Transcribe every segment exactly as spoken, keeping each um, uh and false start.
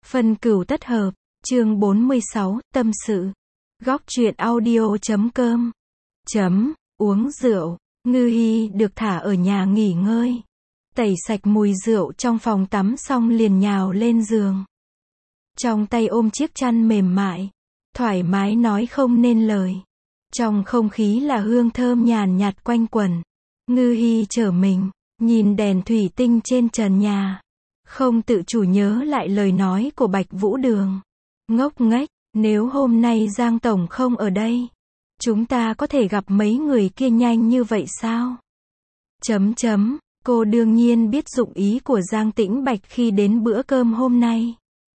Phân cửu tất hợp, chương bốn mươi sáu, tâm sự. Góc truyện audio chấm com. Chấm, uống rượu, Ngư Hi được thả ở nhà nghỉ ngơi. Tẩy sạch mùi rượu trong phòng tắm xong liền nhào lên giường. Trong tay ôm chiếc chăn mềm mại, thoải mái nói không nên lời. Trong không khí là hương thơm nhàn nhạt quanh quẩn. Ngư Hi trở mình, nhìn đèn thủy tinh trên trần nhà. Không tự chủ nhớ lại lời nói của Bạch Vũ Đường. Ngốc nghếch, nếu hôm nay Giang Tổng không ở đây, chúng ta có thể gặp mấy người kia nhanh như vậy sao? Chấm chấm, cô đương nhiên biết dụng ý của Giang Tĩnh Bạch khi đến bữa cơm hôm nay.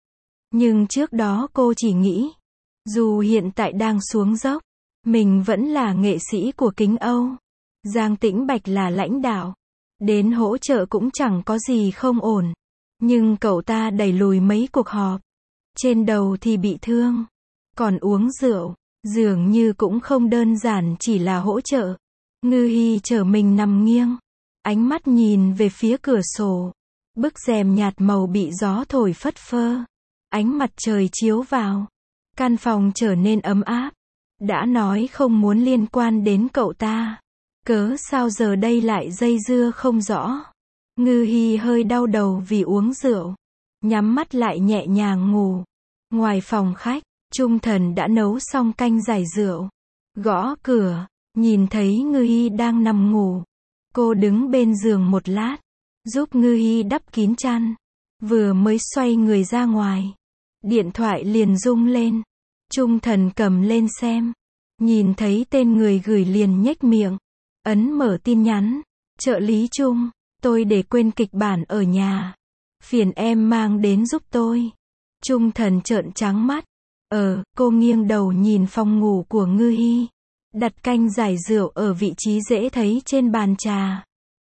Nhưng trước đó cô chỉ nghĩ, dù hiện tại đang xuống dốc, mình vẫn là nghệ sĩ của kính Âu. Giang Tĩnh Bạch là lãnh đạo, đến hỗ trợ cũng chẳng có gì không ổn. Nhưng cậu ta đẩy lùi mấy cuộc họp. Trên đầu thì bị thương. Còn uống rượu, dường như cũng không đơn giản chỉ là hỗ trợ. Ngư Hi trở mình nằm nghiêng. Ánh mắt nhìn về phía cửa sổ. Bức rèm nhạt màu bị gió thổi phất phơ. Ánh mặt trời chiếu vào. Căn phòng trở nên ấm áp. Đã nói không muốn liên quan đến cậu ta. Cớ sao giờ đây lại dây dưa không rõ. Ngư Hi hơi đau đầu vì uống rượu. Nhắm mắt lại nhẹ nhàng ngủ. Ngoài phòng khách, Trung Thần đã nấu xong canh giải rượu. Gõ cửa, nhìn thấy Ngư Hi đang nằm ngủ. Cô đứng bên giường một lát, giúp Ngư Hi đắp kín chăn. Vừa mới xoay người ra ngoài, điện thoại liền rung lên. Trung Thần cầm lên xem. Nhìn thấy tên người gửi liền nhếch miệng. Ấn mở tin nhắn. Trợ lý Trung. Tôi để quên kịch bản ở nhà. Phiền em mang đến giúp tôi. Trung Thần trợn trắng mắt. Ờ, cô nghiêng đầu nhìn phòng ngủ của Ngư Hi. Đặt canh giải rượu ở vị trí dễ thấy trên bàn trà.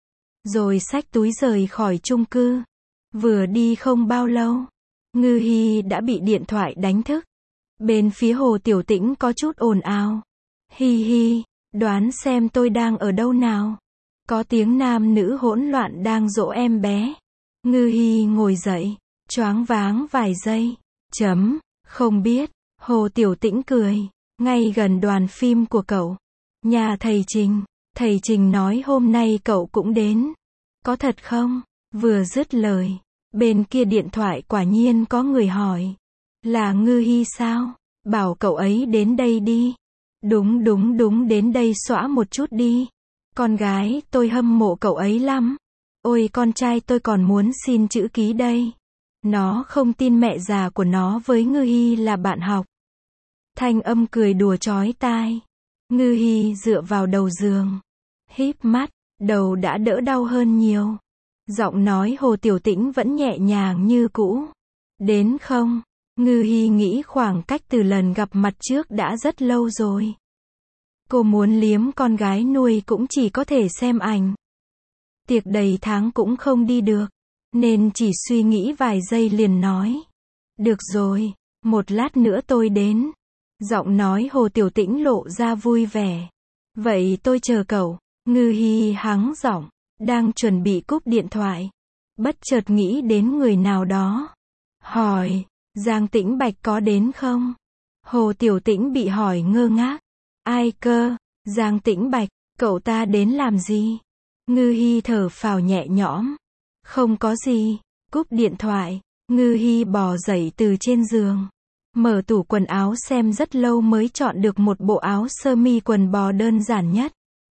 Rồi xách túi rời khỏi chung cư. Vừa đi không bao lâu, Ngư Hi đã bị điện thoại đánh thức. Bên phía Hồ Tiểu Tĩnh có chút ồn ào. Hi hi, đoán xem tôi đang ở đâu nào. Có tiếng nam nữ hỗn loạn đang dỗ em bé. Ngư Hi ngồi dậy, choáng váng vài giây. Chấm, không biết. Hồ Tiểu Tĩnh cười. Ngay gần đoàn phim của cậu. Nhà thầy Trình. Thầy Trình nói hôm nay cậu cũng đến. Có thật không? Vừa dứt lời, bên kia điện thoại quả nhiên có người hỏi. Là Ngư Hi sao? Bảo cậu ấy đến đây đi. Đúng đúng đúng, đến đây xõa một chút đi. Con gái tôi hâm mộ cậu ấy lắm. Ôi con trai tôi còn muốn xin chữ ký đây. Nó không tin mẹ già của nó với Ngư Hi là bạn học. Thanh âm cười đùa chói tai. Ngư Hi dựa vào đầu giường. Híp mắt, đầu đã đỡ đau hơn nhiều. Giọng nói Hồ Tiểu Tĩnh vẫn nhẹ nhàng như cũ. Đến không? Ngư Hi nghĩ khoảng cách từ lần gặp mặt trước đã rất lâu rồi. Cô muốn liếm con gái nuôi cũng chỉ có thể xem ảnh. Tiệc đầy tháng cũng không đi được. Nên chỉ suy nghĩ vài giây liền nói. Được rồi, một lát nữa tôi đến. Giọng nói Hồ Tiểu Tĩnh lộ ra vui vẻ. Vậy tôi chờ cậu. Ngư Hi hắng giọng, đang chuẩn bị cúp điện thoại. Bất chợt nghĩ đến người nào đó. Hỏi, Giang Tĩnh Bạch có đến không? Hồ Tiểu Tĩnh bị hỏi ngơ ngác. Ai cơ? Giang Tĩnh Bạch, cậu ta đến làm gì? Ngư Hi thở phào nhẹ nhõm. Không có gì. Cúp điện thoại, Ngư Hi bò dậy từ trên giường. Mở tủ quần áo xem rất lâu mới chọn được một bộ áo sơ mi quần bò đơn giản nhất.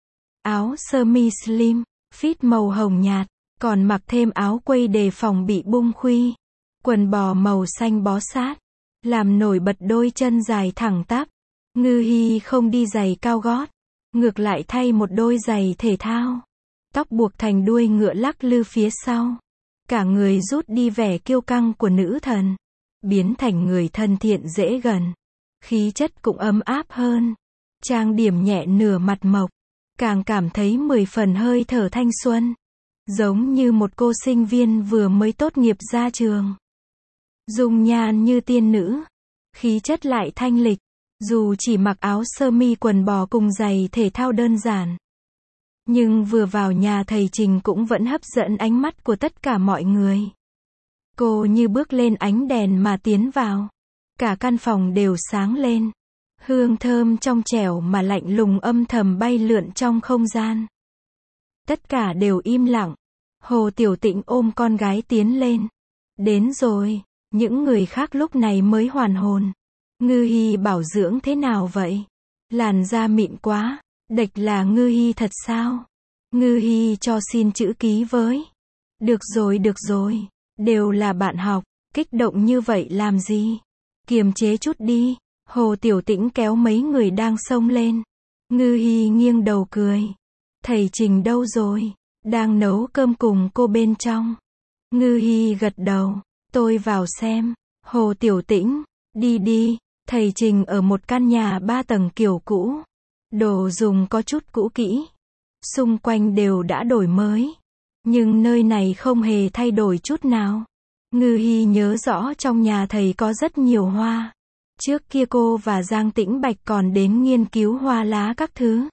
Áo sơ mi slim, fit màu hồng nhạt, còn mặc thêm áo quây đề phòng bị bung khuy. Quần bò màu xanh bó sát, làm nổi bật đôi chân dài thẳng tắp. Ngư Hi không đi giày cao gót, ngược lại thay một đôi giày thể thao. Tóc buộc thành đuôi ngựa lắc lư phía sau. Cả người rút đi vẻ kiêu căng của nữ thần, biến thành người thân thiện dễ gần. Khí chất cũng ấm áp hơn. Trang điểm nhẹ nửa mặt mộc, càng cảm thấy mười phần hơi thở thanh xuân. Giống như một cô sinh viên vừa mới tốt nghiệp ra trường. Dung nhan như tiên nữ, khí chất lại thanh lịch. Dù chỉ mặc áo sơ mi quần bò cùng giày thể thao đơn giản, nhưng vừa vào nhà thầy Trình cũng vẫn hấp dẫn ánh mắt của tất cả mọi người. Cô như bước lên ánh đèn mà tiến vào. Cả căn phòng đều sáng lên. Hương thơm trong trẻo mà lạnh lùng âm thầm bay lượn trong không gian. Tất cả đều im lặng. Hồ Tiểu Tĩnh ôm con gái tiến lên. Đến rồi. Những người khác lúc này mới hoàn hồn. Ngư Hi bảo dưỡng thế nào vậy? Làn da mịn quá. Đệch là Ngư Hi thật sao? Ngư Hi cho xin chữ ký với. Được rồi được rồi. Đều là bạn học. Kích động như vậy làm gì? Kiềm chế chút đi. Hồ Tiểu Tĩnh kéo mấy người đang xông lên. Ngư Hi nghiêng đầu cười. Thầy Trình đâu rồi? Đang nấu cơm cùng cô bên trong. Ngư Hi gật đầu. Tôi vào xem. Hồ Tiểu Tĩnh. Đi đi. Thầy Trình ở một căn nhà ba tầng kiểu cũ. Đồ dùng có chút cũ kỹ. Xung quanh đều đã đổi mới. Nhưng nơi này không hề thay đổi chút nào. Ngư Hi nhớ rõ trong nhà thầy có rất nhiều hoa. Trước kia cô và Giang Tĩnh Bạch còn đến nghiên cứu hoa lá các thứ.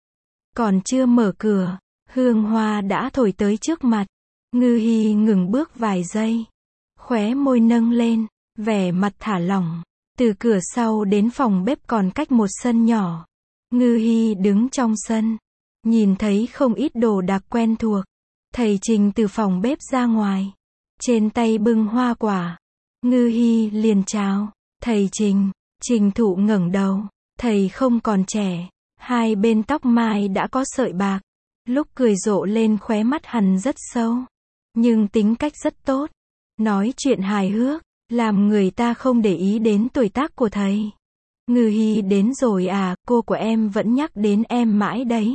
Còn chưa mở cửa, hương hoa đã thổi tới trước mặt. Ngư Hi ngừng bước vài giây. Khóe môi nâng lên, vẻ mặt thả lỏng. Từ cửa sau đến phòng bếp còn cách một sân nhỏ. Ngư Hi đứng trong sân. Nhìn thấy không ít đồ đạc quen thuộc. Thầy Trình từ phòng bếp ra ngoài. Trên tay bưng hoa quả. Ngư Hi liền chào. Thầy Trình. Trình Thụ ngẩng đầu. Thầy không còn trẻ. Hai bên tóc mai đã có sợi bạc. Lúc cười rộ lên khóe mắt hằn rất sâu. Nhưng tính cách rất tốt. Nói chuyện hài hước. Làm người ta không để ý đến tuổi tác của thầy. Ngư Hi đến rồi à, cô của em vẫn nhắc đến em mãi đấy.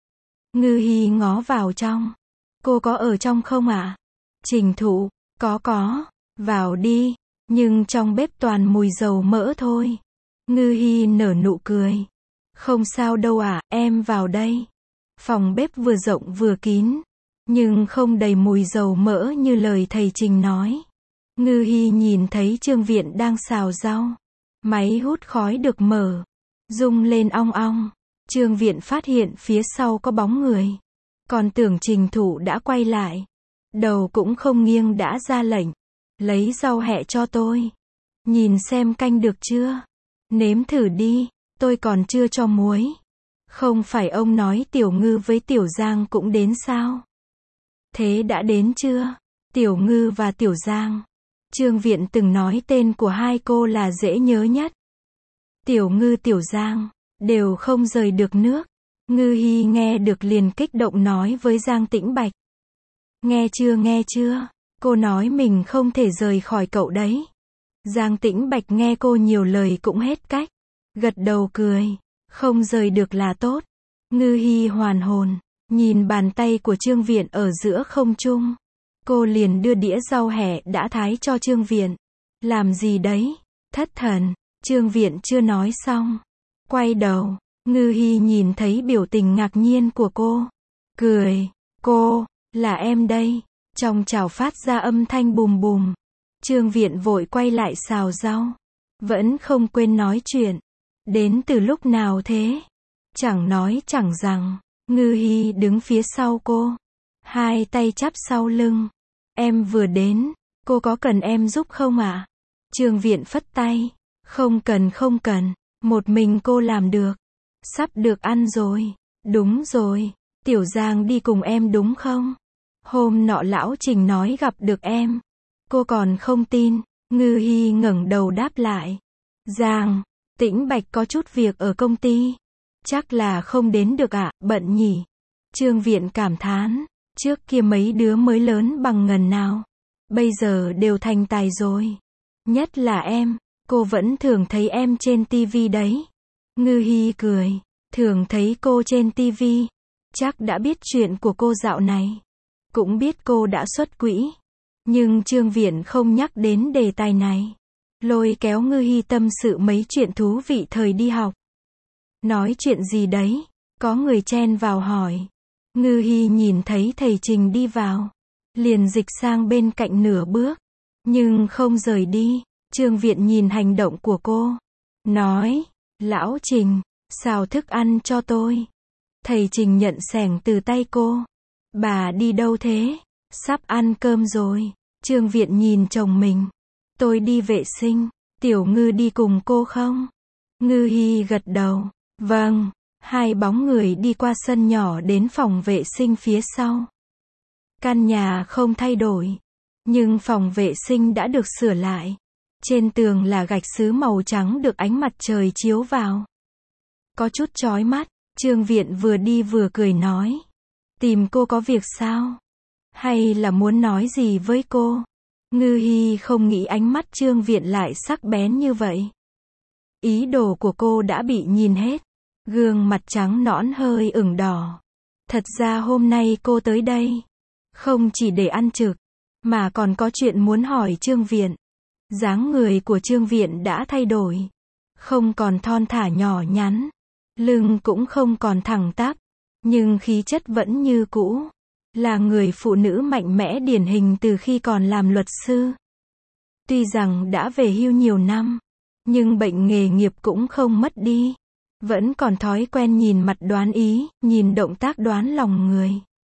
Ngư Hi ngó vào trong. Cô có ở trong không ạ? À? Trình Thụ. Có có. Vào đi. Nhưng trong bếp toàn mùi dầu mỡ thôi. Ngư Hi nở nụ cười. Không sao đâu ạ, à, em vào đây. Phòng bếp vừa rộng vừa kín. Nhưng không đầy mùi dầu mỡ như lời thầy Trình nói. Ngư Hi nhìn thấy Trương Viện đang xào rau. Máy hút khói được mở. Rung lên ong ong. Trương Viện phát hiện phía sau có bóng người. Còn tưởng Trình Thụ đã quay lại. Đầu cũng không nghiêng đã ra lệnh. Lấy rau hẹ cho tôi. Nhìn xem canh được chưa? Nếm thử đi, tôi còn chưa cho muối. Không phải ông nói Tiểu Ngư với Tiểu Giang cũng đến sao? Thế đã đến chưa? Tiểu Ngư và Tiểu Giang. Trương Viện từng nói tên của hai cô là dễ nhớ nhất. Tiểu Ngư Tiểu Giang, đều không rời được nước. Ngư Hi nghe được liền kích động nói với Giang Tĩnh Bạch. Nghe chưa nghe chưa? Cô nói mình không thể rời khỏi cậu đấy. Giang Tĩnh Bạch nghe cô nhiều lời cũng hết cách. Gật đầu cười. Không rời được là tốt. Ngư Hi hoàn hồn. Nhìn bàn tay của Trương Viện ở giữa không trung. Cô liền đưa đĩa rau hẹ đã thái cho Trương Viện. Làm gì đấy? Thất thần. Trương Viện chưa nói xong. Quay đầu. Ngư Hi nhìn thấy biểu tình ngạc nhiên của cô. Cười. Cô, là em đây. Trong chảo phát ra âm thanh bùm bùm. Trương Viện vội quay lại xào rau. Vẫn không quên nói chuyện. Đến từ lúc nào thế? Chẳng nói chẳng rằng. Ngư Hi đứng phía sau cô. Hai tay chắp sau lưng. Em vừa đến. Cô có cần em giúp không ạ? À? Trương Viện phất tay. Không cần không cần. Một mình cô làm được. Sắp được ăn rồi. Đúng rồi. Tiểu Giang đi cùng em đúng không? Hôm nọ lão Trình nói gặp được em. Cô còn không tin. Ngư Hi ngẩng đầu đáp lại. Giang, Tĩnh Bạch có chút việc ở công ty. Chắc là không đến được ạ, à, bận nhỉ. Trương Viện cảm thán. Trước kia mấy đứa mới lớn bằng ngần nào. Bây giờ đều thành tài rồi. Nhất là em. Cô vẫn thường thấy em trên tivi đấy. Ngư Hi cười. Thường thấy cô trên tivi. Chắc đã biết chuyện của cô dạo này. Cũng biết cô đã xuất quỹ. Nhưng Trương Viện không nhắc đến đề tài này. Lôi kéo Ngư Hi tâm sự mấy chuyện thú vị thời đi học. Nói chuyện gì đấy? Có người chen vào hỏi. Ngư Hi nhìn thấy thầy Trình đi vào. Liền dịch sang bên cạnh nửa bước. Nhưng không rời đi. Trương Viện nhìn hành động của cô. Nói. Lão Trình, xào thức ăn cho tôi. Thầy Trình nhận xẻng từ tay cô. Bà đi đâu thế? Sắp ăn cơm rồi. Trương Viện nhìn chồng mình. Tôi đi vệ sinh, Tiểu Ngư đi cùng cô không? Ngư Hi gật đầu. Vâng. Hai bóng người đi qua sân nhỏ đến phòng vệ sinh phía sau. Căn nhà không thay đổi, nhưng phòng vệ sinh đã được sửa lại. Trên tường là gạch sứ màu trắng được ánh mặt trời chiếu vào. Có chút chói mắt, Trương Viện vừa đi vừa cười nói. Tìm cô có việc sao? Hay là muốn nói gì với cô? Ngư Hi không nghĩ ánh mắt Trương Viện lại sắc bén như vậy. Ý đồ của cô đã bị nhìn hết. Gương mặt trắng nõn hơi ửng đỏ. Thật ra hôm nay cô tới đây không chỉ để ăn trực, mà còn có chuyện muốn hỏi Trương Viện. Dáng người của Trương Viện đã thay đổi. Không còn thon thả nhỏ nhắn. Lưng cũng không còn thẳng tắp. Nhưng khí chất vẫn như cũ. Là người phụ nữ mạnh mẽ điển hình từ khi còn làm luật sư. Tuy rằng đã về hưu nhiều năm, nhưng bệnh nghề nghiệp cũng không mất đi. Vẫn còn thói quen nhìn mặt đoán ý, nhìn động tác đoán lòng người.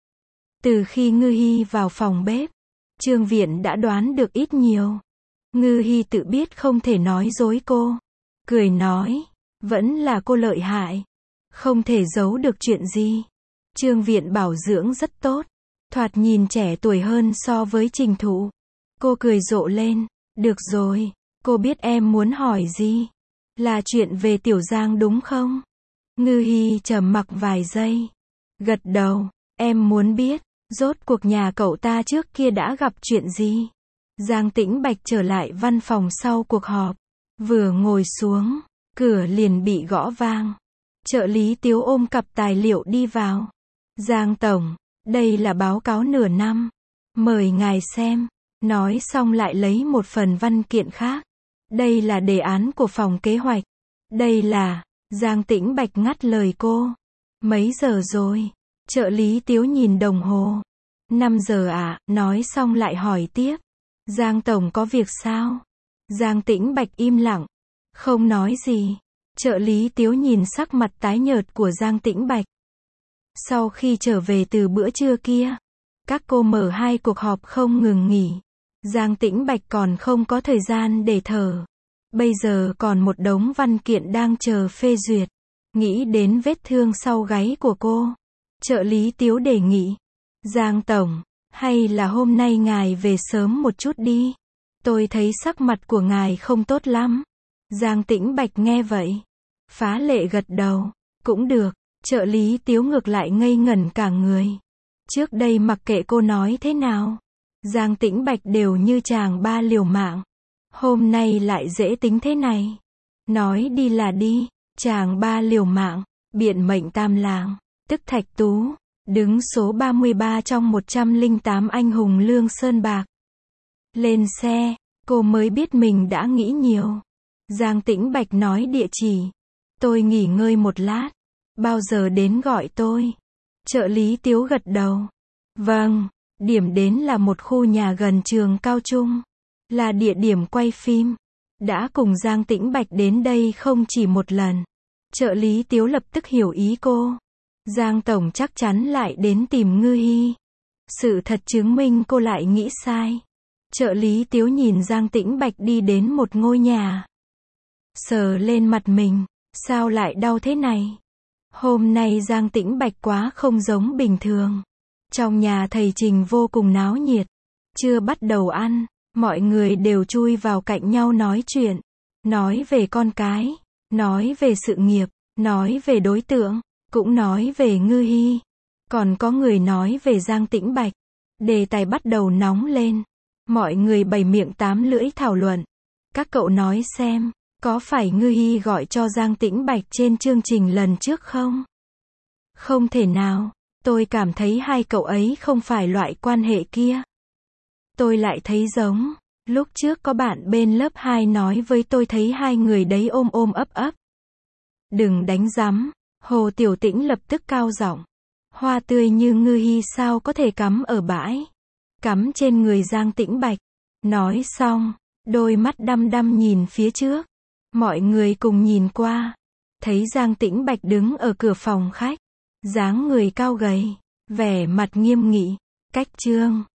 Từ khi Ngư Hi vào phòng bếp, Trương Viện đã đoán được ít nhiều. Ngư Hi tự biết không thể nói dối cô. Cười nói, vẫn là cô lợi hại. Không thể giấu được chuyện gì. Trương Viện bảo dưỡng rất tốt. Thoạt nhìn trẻ tuổi hơn so với Trình Thụ. Cô cười rộ lên. Được rồi, cô biết em muốn hỏi gì. Là chuyện về Tiểu Giang đúng không? Ngư Hi trầm mặc vài giây. Gật đầu, em muốn biết, rốt cuộc nhà cậu ta trước kia đã gặp chuyện gì? Giang Tĩnh Bạch trở lại văn phòng sau cuộc họp. Vừa ngồi xuống, cửa liền bị gõ vang. Trợ lý Tiếu ôm cặp tài liệu đi vào. Giang Tổng, đây là báo cáo nửa năm. Mời ngài xem. Nói xong lại lấy một phần văn kiện khác. Đây là đề án của phòng kế hoạch. Đây là, Giang Tĩnh Bạch ngắt lời cô. Mấy giờ rồi? Trợ lý Tiếu nhìn đồng hồ. năm giờ ạ, à, nói xong lại hỏi tiếp. Giang Tổng có việc sao? Giang Tĩnh Bạch im lặng. Không nói gì. Trợ lý Tiếu nhìn sắc mặt tái nhợt của Giang Tĩnh Bạch. Sau khi trở về từ bữa trưa kia, các cô mở hai cuộc họp không ngừng nghỉ. Giang Tĩnh Bạch còn không có thời gian để thở. Bây giờ còn một đống văn kiện đang chờ phê duyệt. Nghĩ đến vết thương sau gáy của cô. Trợ lý Tiếu đề nghị. Giang Tổng, hay là hôm nay ngài về sớm một chút đi. Tôi thấy sắc mặt của ngài không tốt lắm. Giang Tĩnh Bạch nghe vậy. Phá lệ gật đầu. Cũng được. Trợ lý Tiếu ngược lại ngây ngẩn cả người. Trước đây mặc kệ cô nói thế nào, Giang Tĩnh Bạch đều như chàng ba liều mạng. Hôm nay lại dễ tính thế này. Nói đi là đi. Chàng ba liều mạng. Biện mệnh tam làng. Tức Thạch Tú. Đứng số ba mươi ba trong một trăm lẻ tám anh hùng Lương Sơn Bạc. Lên xe. Cô mới biết mình đã nghĩ nhiều. Giang Tĩnh Bạch nói địa chỉ. Tôi nghỉ ngơi một lát. Bao giờ đến gọi tôi? Trợ lý Tiếu gật đầu. Vâng. Điểm đến là một khu nhà gần trường cao trung. Là địa điểm quay phim. Đã cùng Giang Tĩnh Bạch đến đây không chỉ một lần. Trợ lý Tiếu lập tức hiểu ý cô. Giang Tổng chắc chắn lại đến tìm Ngư Hi. Sự thật chứng minh cô lại nghĩ sai. Trợ lý Tiếu nhìn Giang Tĩnh Bạch đi đến một ngôi nhà. Sờ lên mặt mình. Sao lại đau thế này? Hôm nay Giang Tĩnh Bạch quá không giống bình thường. Trong nhà thầy Trình vô cùng náo nhiệt. Chưa bắt đầu ăn, mọi người đều chui vào cạnh nhau nói chuyện. Nói về con cái, nói về sự nghiệp, nói về đối tượng, cũng nói về Ngư Hi. Còn có người nói về Giang Tĩnh Bạch. Đề tài bắt đầu nóng lên. Mọi người bày miệng tám lưỡi thảo luận. Các cậu nói xem, có phải Ngư Hi gọi cho Giang Tĩnh Bạch trên chương trình lần trước không? Không thể nào. Tôi cảm thấy hai cậu ấy không phải loại quan hệ kia. Tôi lại thấy giống. Lúc trước có bạn bên lớp hai nói với tôi thấy hai người đấy ôm ôm ấp ấp. Đừng đánh rắm. Hồ Tiểu Tĩnh lập tức cao giọng. Hoa tươi như Ngư Hi sao có thể cắm ở bãi. Cắm trên người Giang Tĩnh Bạch. Nói xong, đôi mắt đăm đăm nhìn phía trước. Mọi người cùng nhìn qua. Thấy Giang Tĩnh Bạch đứng ở cửa phòng khách. Dáng người cao gầy, vẻ mặt nghiêm nghị. Cách chương